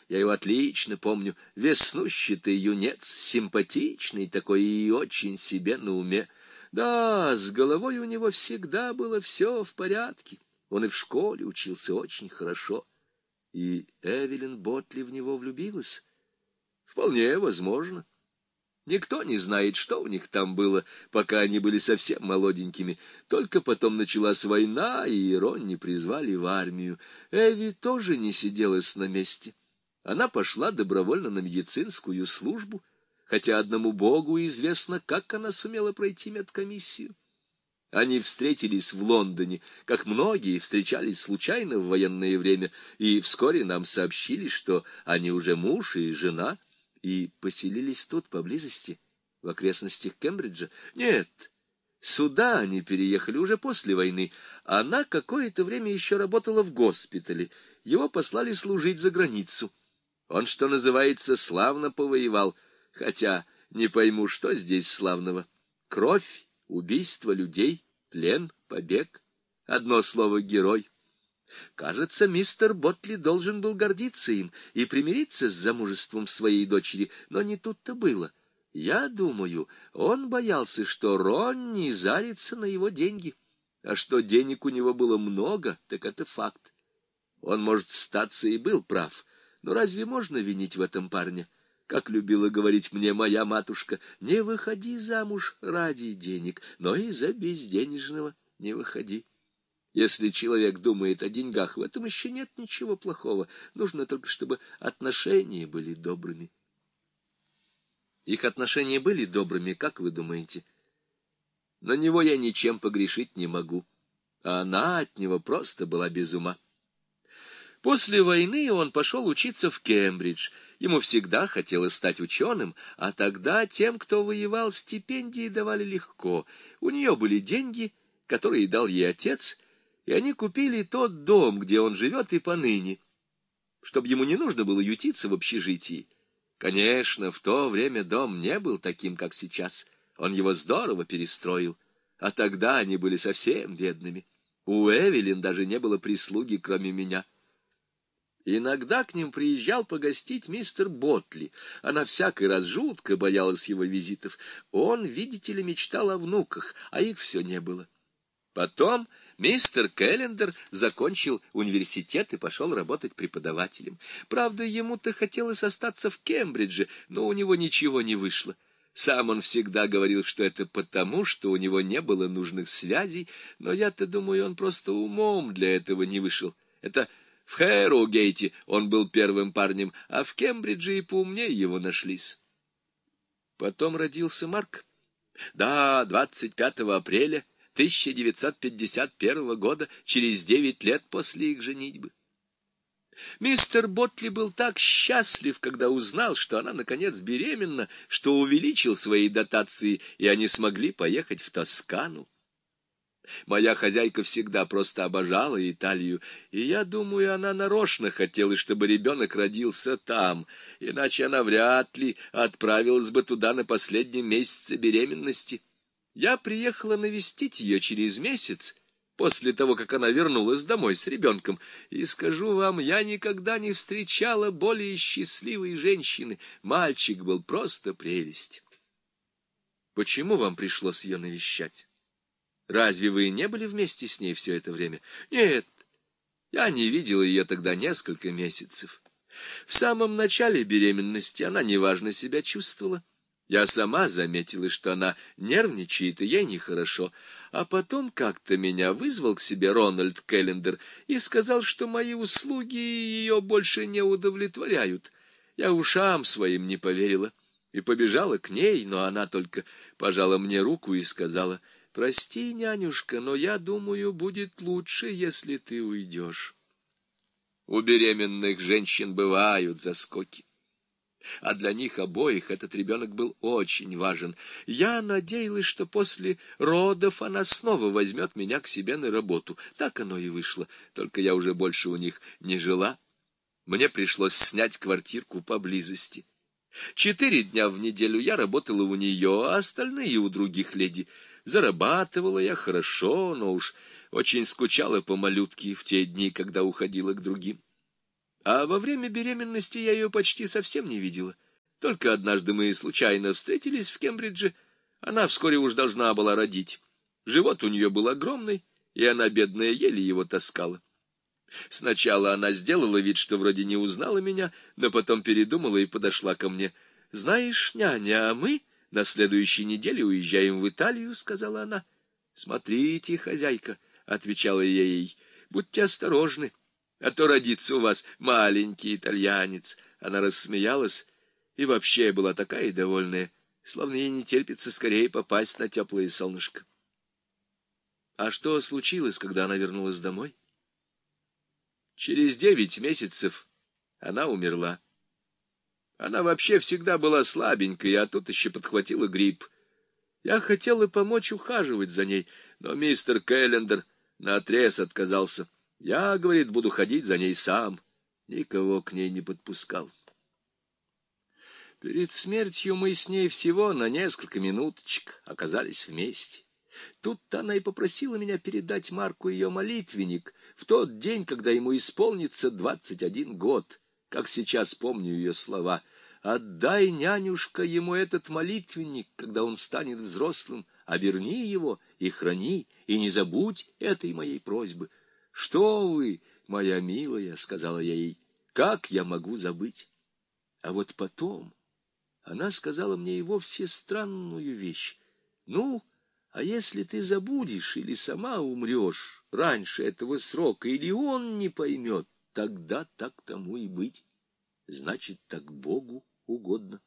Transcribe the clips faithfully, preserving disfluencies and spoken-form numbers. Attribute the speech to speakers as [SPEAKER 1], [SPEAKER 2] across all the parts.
[SPEAKER 1] Я его отлично помню. Веснущатый юнец, симпатичный такой и очень себе на уме. Да, с головой у него всегда было все в порядке. Он и в школе учился очень хорошо. И Эвелин Ботли в него влюбилась? Вполне возможно. Никто не знает, что у них там было, пока они были совсем молоденькими. Только потом началась война, и Ронни призвали в армию. Эви тоже не сиделась на месте. Она пошла добровольно на медицинскую службу, хотя одному Богу известно, как она сумела пройти медкомиссию. Они встретились в Лондоне, как многие встречались случайно в военное время, и вскоре нам сообщили, что они уже муж и жена, и поселились тут поблизости, в окрестностях Кембриджа. Нет, сюда они переехали уже после войны. Она какое-то время еще работала в госпитале, его послали служить за границу. Он, что называется, славно повоевал, хотя не пойму, что здесь славного. Кровь, убийство людей, плен, побег. Одно слово — герой. Кажется, мистер Ботли должен был гордиться им и примириться с замужеством своей дочери, но не тут-то было. Я думаю, он боялся, что Ронни зарится на его деньги. А что денег у него было много, так это факт. Он, может, статься и был прав, но разве можно винить в этом парня? Как любила говорить мне моя матушка, не выходи замуж ради денег, но и за безденежного не выходи. Если человек думает о деньгах, в этом еще нет ничего плохого. Нужно только, чтобы отношения были добрыми. Их отношения были добрыми, как вы думаете? На него я ничем погрешить не могу, а она от него просто была без ума. После войны он пошел учиться в Кембридж. Ему всегда хотелось стать ученым, а тогда тем, кто воевал, стипендии давали легко. У нее были деньги, которые дал ей отец, и они купили тот дом, где он живет и поныне, чтобы ему не нужно было ютиться в общежитии. Конечно, в то время дом не был таким, как сейчас. Он его здорово перестроил, а тогда они были совсем бедными. У Эвелин даже не было прислуги, кроме меня. Иногда к ним приезжал погостить мистер Ботли. Она всякий раз жутко боялась его визитов. Он, видите ли, мечтал о внуках, а их все не было. Потом мистер Келлендер закончил университет и пошел работать преподавателем. Правда, ему-то хотелось остаться в Кембридже, но у него ничего не вышло. Сам он всегда говорил, что это потому, что у него не было нужных связей, но я-то думаю, он просто умом для этого не вышел. Это в Хэрроугейте он был первым парнем, а в Кембридже и поумнее его нашлись. Потом родился Марк. Да, двадцать пятого апреля тысяча девятьсот пятьдесят первого года, через девять лет после их женитьбы. Мистер Ботли был так счастлив, когда узнал, что она, наконец, беременна, что увеличил свои дотации, и они смогли поехать в Тоскану. Моя хозяйка всегда просто обожала Италию, и я думаю, она нарочно хотела, чтобы ребенок родился там, иначе она вряд ли отправилась бы туда на последнем месяце беременности. Я приехала навестить ее через месяц, после того, как она вернулась домой с ребенком, и скажу вам, я никогда не встречала более счастливой женщины. Мальчик был просто прелесть. Почему вам пришлось ее навещать? Разве вы не были вместе с ней все это время? Нет, я не видела ее тогда несколько месяцев. В самом начале беременности она неважно себя чувствовала. Я сама заметила, что она нервничает, и ей нехорошо. А потом как-то меня вызвал к себе Рональд Келлендер и сказал, что мои услуги ее больше не удовлетворяют. Я ушам своим не поверила и побежала к ней, но она только пожала мне руку и сказала: «Прости, нянюшка, но я думаю, будет лучше, если ты уйдешь». У беременных женщин бывают заскоки. А для них обоих этот ребенок был очень важен. Я надеялась, что после родов она снова возьмет меня к себе на работу. Так оно и вышло, только я уже больше у них не жила. Мне пришлось снять квартирку поблизости. Четыре дня в неделю я работала у нее, а остальные у других леди. Зарабатывала я хорошо, но уж очень скучала по малютке в те дни, когда уходила к другим. А во время беременности я ее почти совсем не видела. Только однажды мы случайно встретились в Кембридже. Она вскоре уж должна была родить. Живот у нее был огромный, и она, бедная, еле его таскала. Сначала она сделала вид, что вроде не узнала меня, но потом передумала и подошла ко мне. — Знаешь, няня, а мы на следующей неделе уезжаем в Италию, — сказала она. — Смотрите, хозяйка, — отвечала я ей, — будьте осторожны, а то родится у вас маленький итальянец. Она рассмеялась и вообще была такая довольная, словно ей не терпится скорее попасть на теплое солнышко. А что случилось, когда она вернулась домой? Через девять месяцев она умерла. Она вообще всегда была слабенькой, а тут еще подхватила грипп. Я хотела помочь ухаживать за ней, но мистер Кэллендер наотрез отказался. Я, говорит, буду ходить за ней сам. Никого к ней не подпускал. Перед смертью мы с ней всего на несколько минуточек оказались вместе. Тут-то она и попросила меня передать Марку ее молитвенник в тот день, когда ему исполнится двадцать один год. Как сейчас помню ее слова: «Отдай, нянюшка, ему этот молитвенник, когда он станет взрослым, оберни его и храни, и не забудь этой моей просьбы». «Что вы, моя милая», — сказала я ей, — «как я могу забыть?» А вот потом она сказала мне и вовсе странную вещь. «Ну, а если ты забудешь или сама умрешь раньше этого срока, или он не поймет, тогда так тому и быть. Значит, так Богу угодно».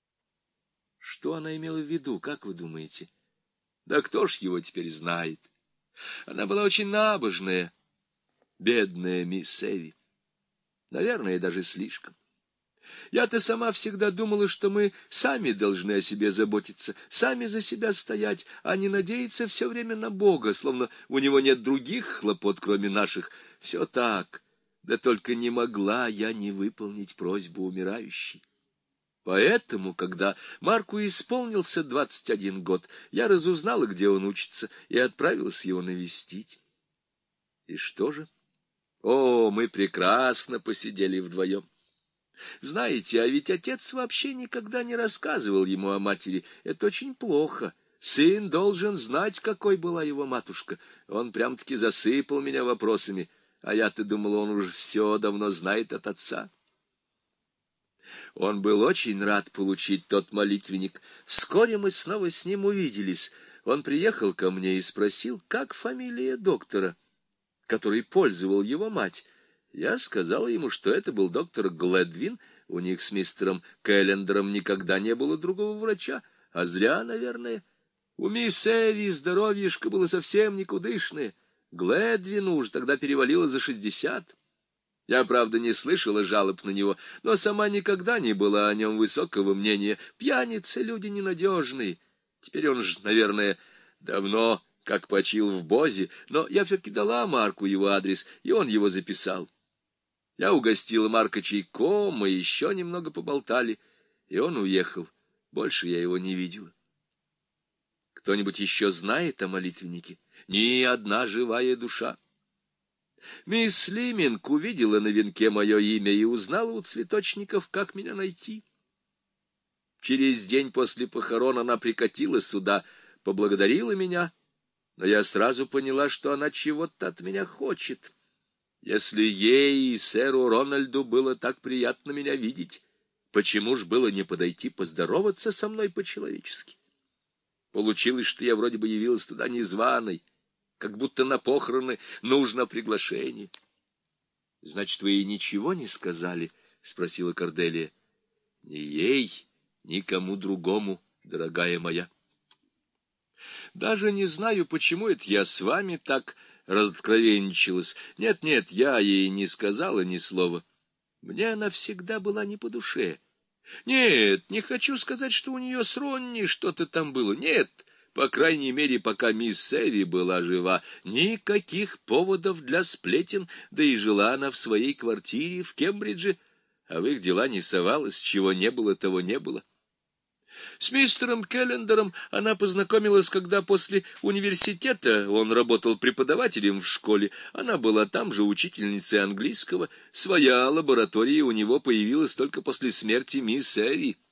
[SPEAKER 1] Что она имела в виду, как вы думаете? Да кто ж его теперь знает? Она была очень набожная, бедная мисс Эви. Наверное, даже слишком. Я-то сама всегда думала, что мы сами должны о себе заботиться, сами за себя стоять, а не надеяться все время на Бога, словно у него нет других хлопот, кроме наших. Все так, да только не могла я не выполнить просьбу умирающей. Поэтому, когда Марку исполнился двадцать один год, я разузнала, где он учится, и отправилась его навестить. И что же? О, мы прекрасно посидели вдвоем. Знаете, а ведь отец вообще никогда не рассказывал ему о матери. Это очень плохо. Сын должен знать, какой была его матушка. Он прям-таки засыпал меня вопросами, а я-то думала, он уже все давно знает от отца. Он был очень рад получить тот молитвенник. Вскоре мы снова с ним увиделись. Он приехал ко мне и спросил, как фамилия доктора, который пользовал его мать. Я сказала ему, что это был доктор Глэдвин. У них с мистером Кэллендером никогда не было другого врача, а зря, наверное. У мисс Эви здоровьишко было совсем никудышное. Глэдвину уж тогда перевалило за шестьдесят. Я, правда, не слышала жалоб на него, но сама никогда не была о нем высокого мнения. Пьяницы — люди ненадежные. Теперь он же, наверное, давно как почил в Бозе, но я все-таки дала Марку его адрес, и он его записал. Я угостила Марка чайком, мы еще немного поболтали, и он уехал. Больше я его не видела. Кто-нибудь еще знает о молитвеннике? Ни одна живая душа. Мисс Лиминг увидела на венке мое имя и узнала у цветочников, как меня найти. Через день после похорон она прикатила сюда, поблагодарила меня, но я сразу поняла, что она чего-то от меня хочет. Если ей и сэру Рональду было так приятно меня видеть, почему ж было не подойти поздороваться со мной по-человечески? Получилось, что я вроде бы явилась туда незваной, как будто на похороны нужно приглашение. — Значит, вы ей ничего не сказали? — спросила Корделия. — Ни ей, ни кому другому, дорогая моя. Даже не знаю, почему это я с вами так разоткровенничалась. Нет-нет, я ей не сказала ни слова. Мне она всегда была не по душе. Нет, не хочу сказать, что у нее с Ронни что-то там было. Нет, по крайней мере, пока мисс Эви была жива, никаких поводов для сплетен, да и жила она в своей квартире в Кембридже, а в их дела не совалась, чего не было, того не было. С мистером Келлендером она познакомилась, когда после университета он работал преподавателем в школе. Она была там же учительницей английского. Своя лаборатория у него появилась только после смерти мисс Эви.